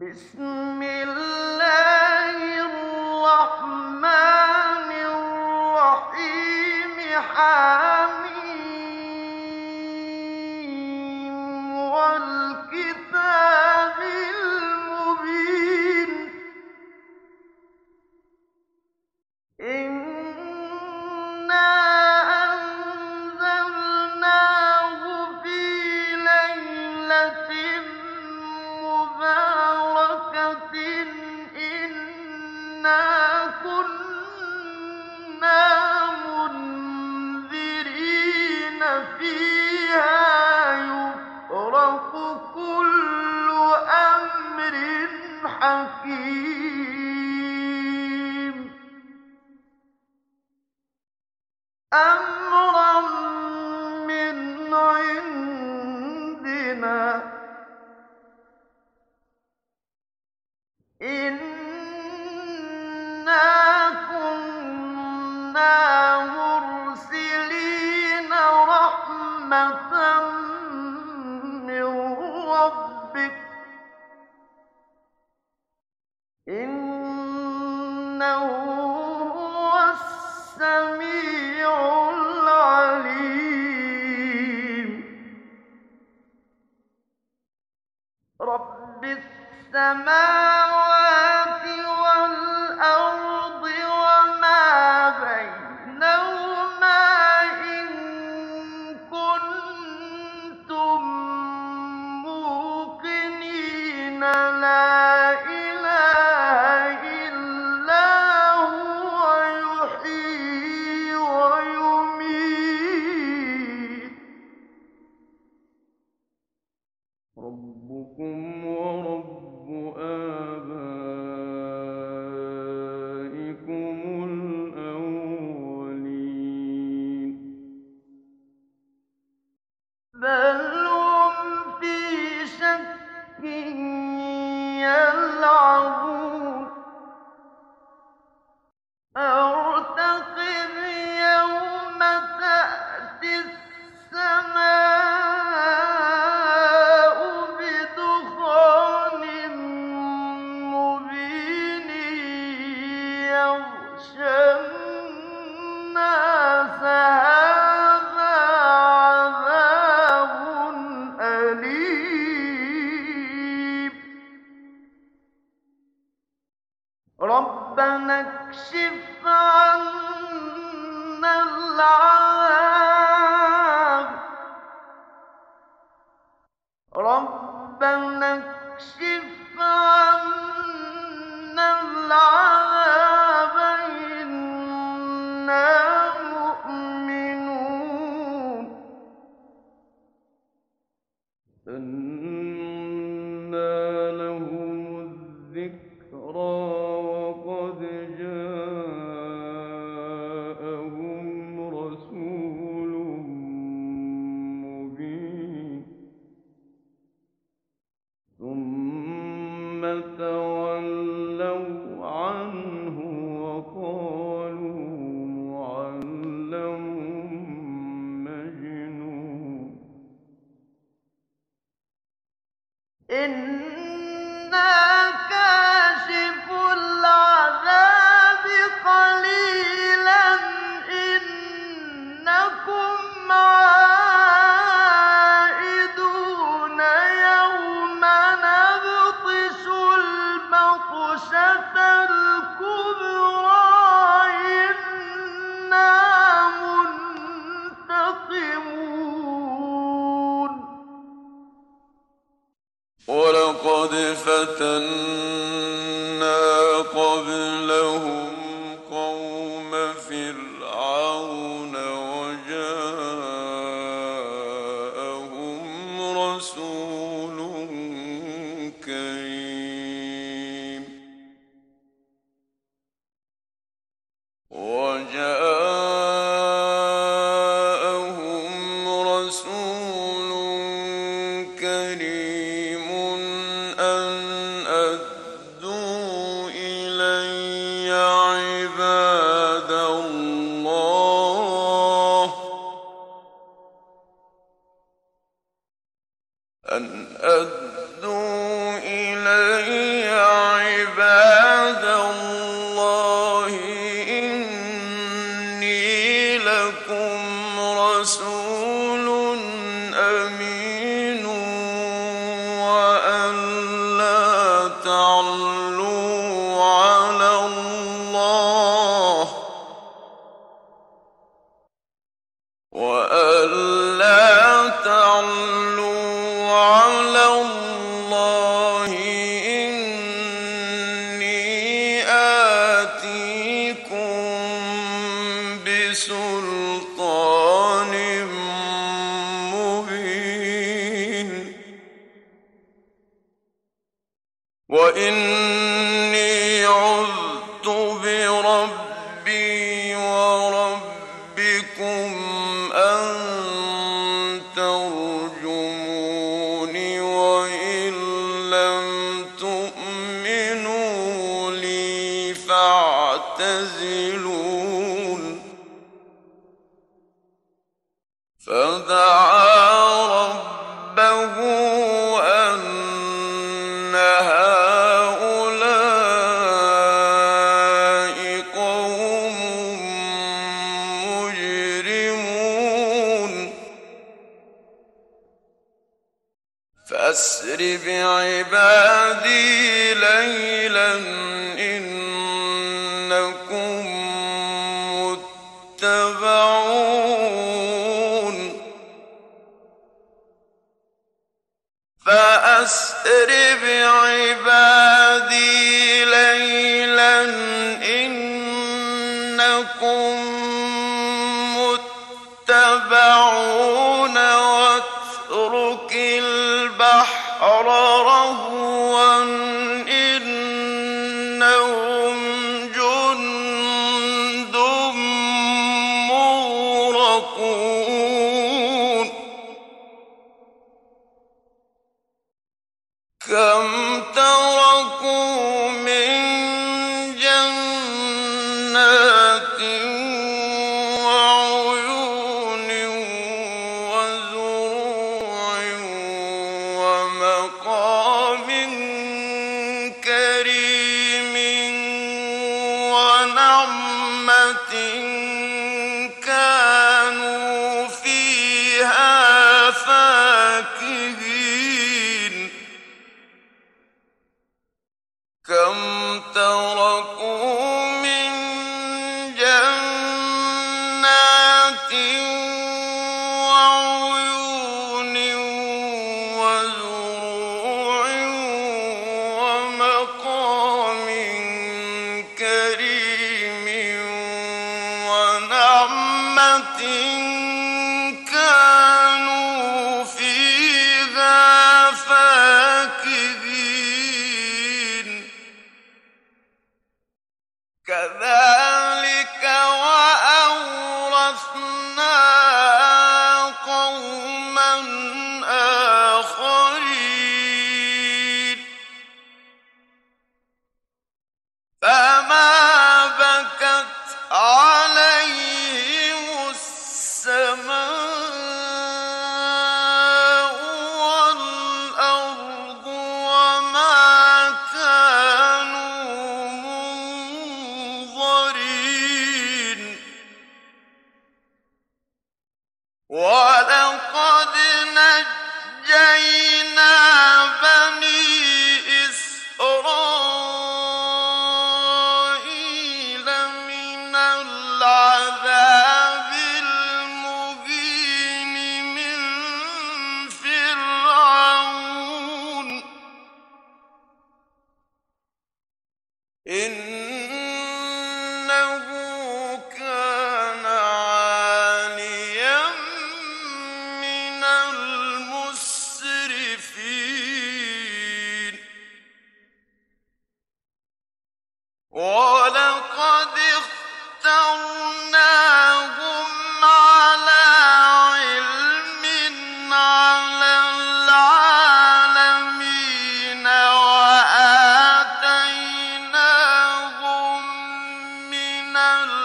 بسم الله الرحمن الرحيم والكتاب المبين إنا أنزلناه في ليلة مباركة إنا كنا منذرين فيها يفرق كل أمر حكيم أمرا من عندنا إنا كنا مرسلين رحمة من ربك إنه هو السميع العليم رب السماوات والأرض وما بينهما إن كنتم موقنين لا إله إلا هو يحيي ويميت ربكم ورب آبائكم الأولين بل هم في شك يلعبون ارتقب يوم تأتي السماء بدخان مبين يغشى الناس هذا عذاب أليم ربنا اكشف عنا العذاب ربنا اكشف عنا العذاب إنا مؤمنون أنى لهم الذكرى وقد جاءهم رسول مبين ثم تولوا عنه وقالوا معلم مجنون إنا كاشف العذاب قليلا إنكم عائدون يوم نبطش البطشة تعلوا على الله إني آتيكم بسلطان مبين وإني عذت بربي وربكم أن ترجموني وإن لم تؤمنوا لي فاعتزلون فدعا ربه أن هؤلاء قوم مجرمون فأسر بعبادي ليلا إنكم متبعون فأسر بعبادي ليلا إنكم متبعون واترك البحر رهوا إنهم جند مغرقون كم تركوا من جنات وعيون وزروع ومقام كريم ونعمة كانوا فيها فاكهين كم تركوا من جنات وعيون وزروع ومقام كريم ونعمة كانوا فيها فاكهين كذلك وأورثنا قوما آخرين فما بكت عليهم السماء والأرض وما كانوا منظرين ولقد نجينا بني إسرائيل من العذاب المهين من فرعون إنه كان عاليا من المسرفين ولقد اخترناهم على علم على العالمين وآتيناهم من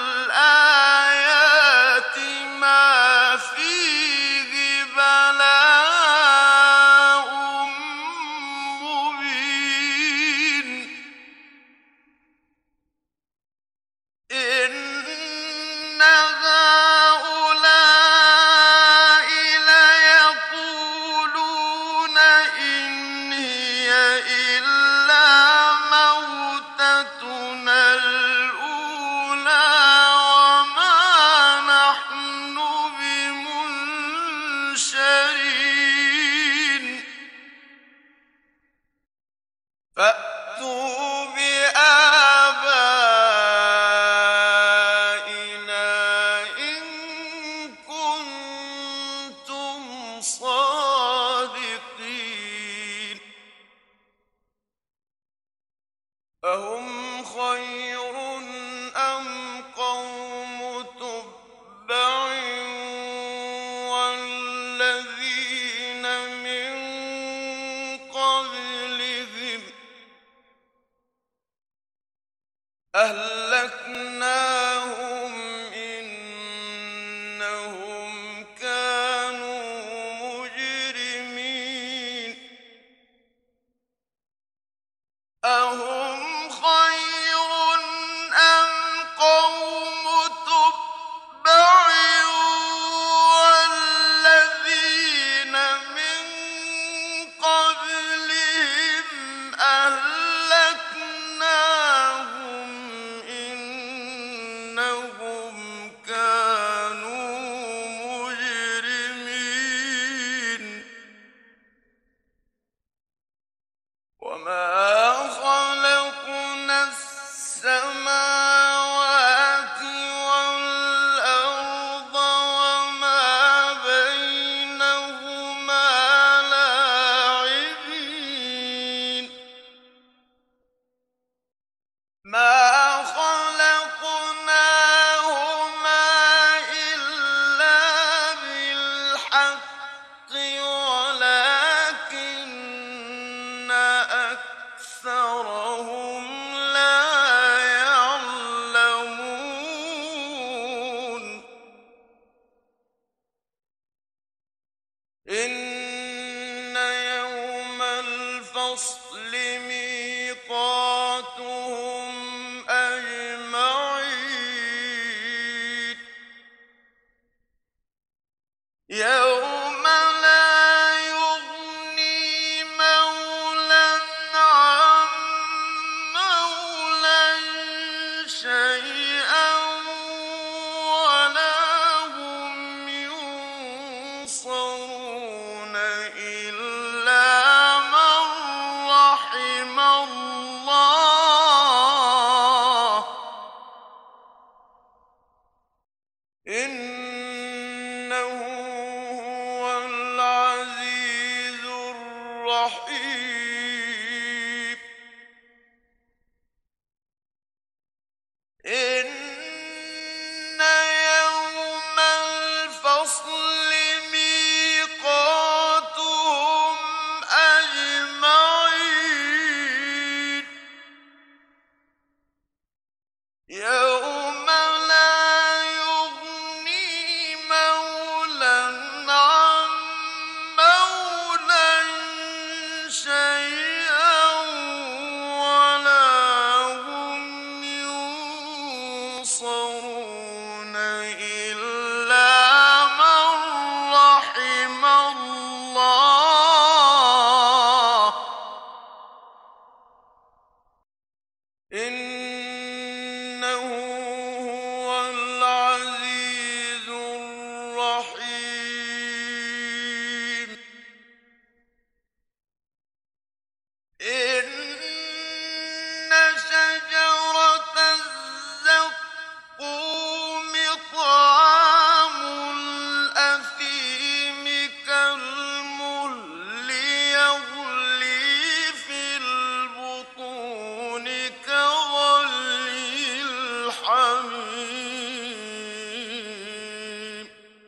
الآيات ما فيه بلاء مبين فأتوا بآبائنا إن كنتم صادقين أهم خير أم قوم تبع والذين من قبلهم أهلكناهم إنهم كانوا مجرمين أهم خير أم قوم تبع والذين من قبلهم أهلكناهم إنهم كانوا مجرمين وما خلقنا السماوات والأرض وما بينهما لاعبين ما خلقناهما إلا بالحق ولكن أكثرهم لا يعلمون إن يوم الفصل ميقاتهم أجمعين يوم لا يغني مولى عن مولى شيئا ولا هم ينصرون إلا من رحم الله إنه هو العزيز الرحيم إن يوم الفصل ميقاتهم أجمعين يوم لا يغني مولى عن مولى شيئا ولا هم ينصرون إلا من رحم الله إنه هو العزيز الرحيم إن شجرة الزقوم طعام الأثيم كالمهل يغلي في البطون كغلي الحميم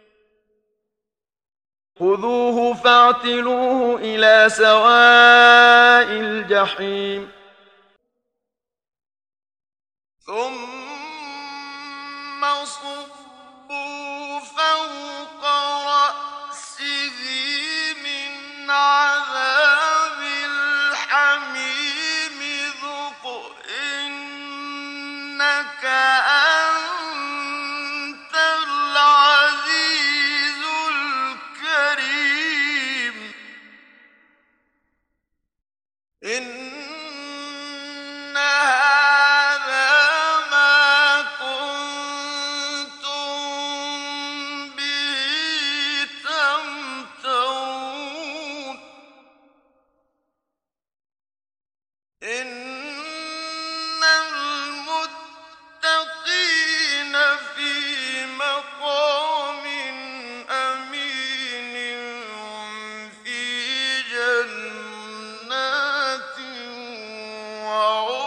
خذوه فاعتلوه إلى سواء الجحيم ثم صبوا فوق رأسه من عذاب الحميم ذق إنك أنت العزيز الكريم إن هذا ما كنتم إن المتقين في مقام أمين في جنات وعيون